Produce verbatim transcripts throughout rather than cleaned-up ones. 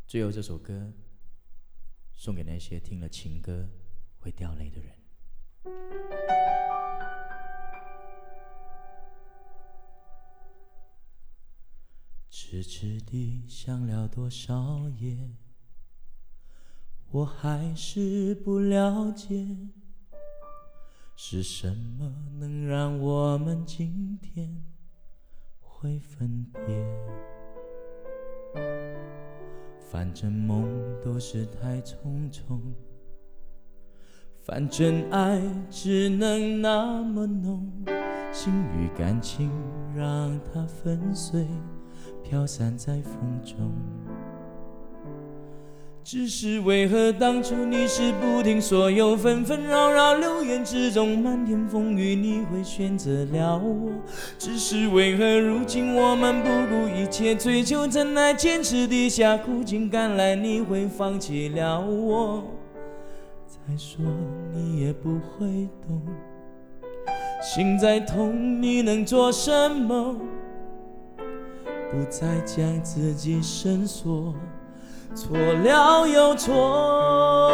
最后这首歌送给那些听了情歌会掉泪的人。痴痴地想了多少夜，我还是不了解，是什么能让我们今天会分别？反正梦都是太匆匆，反正爱只能那么浓，心与感情让它粉碎，飘散在风中。只是为何当初你是不听所有纷纷扰扰，流言之中漫天风雨，你会选择了我？只是为何如今我们不顾一切追求真爱，坚持底下苦尽甘来，你会放弃了我？再说你也不会懂，心再痛你能做什么？不再将自己深锁，错了又错，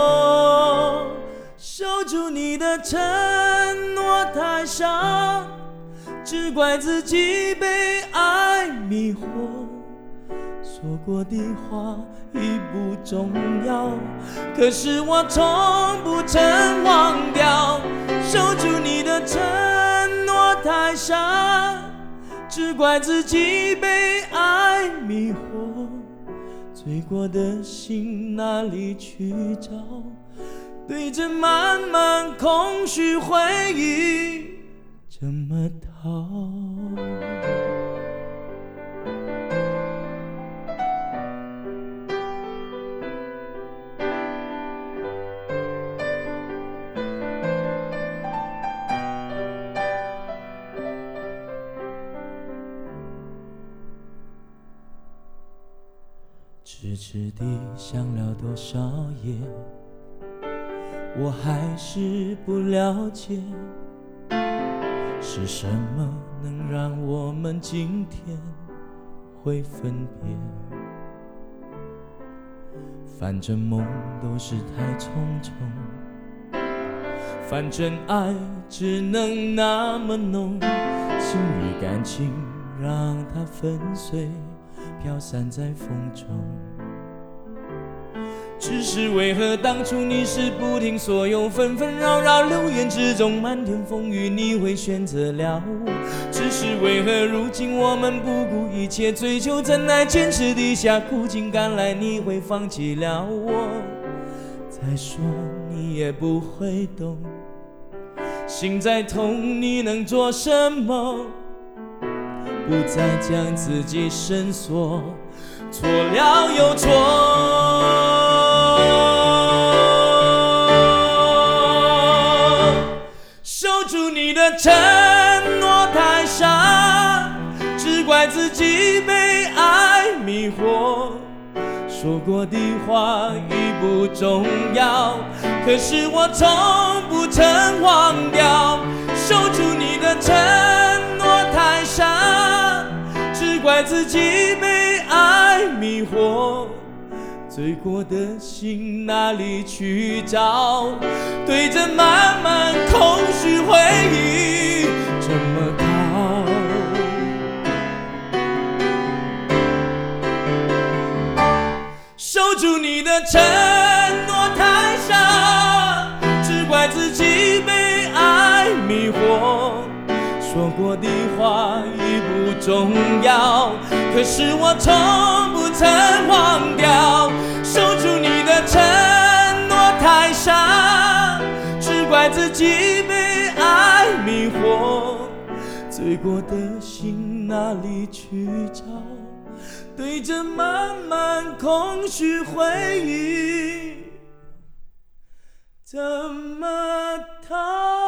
守住你的承诺太少，只怪自己被爱迷惑。说过的话已不重要，可是我从不曾忘掉。守住你的承诺太少，只怪自己被爱迷惑。醉过的心哪里去找？对着满满空虚回忆怎么逃？痴痴地想了多少夜，我还是不了解，是什么能让我们今天会分别？反正梦都是太匆匆，反正爱只能那么浓，心与感情让它粉碎，飘散在风中。只是为何当初你是不听所有纷纷扰扰，流言之中漫天风雨，你会选择了我？只是为何如今我们不顾一切追求真爱，坚持底下苦尽甘来，你会放弃了我？再说你也不会懂，心再痛你能做什么？不再将自己深锁，错了又错，守住你的承诺太傻，只怪自己被爱迷惑。说过的话已不重要，可是我从不曾忘掉。守住你的承诺太傻，只怪自己被爱迷惑。醉过的心哪里去找？对着满满空虚回忆怎么逃？守住你的承诺太傻，只怪自己被爱迷惑。说过的话已不重要，可是我从不曾忘掉。守住你的承诺太傻，只怪自己被爱迷惑。醉过的心哪里去找？对着满满空虚回忆怎么逃？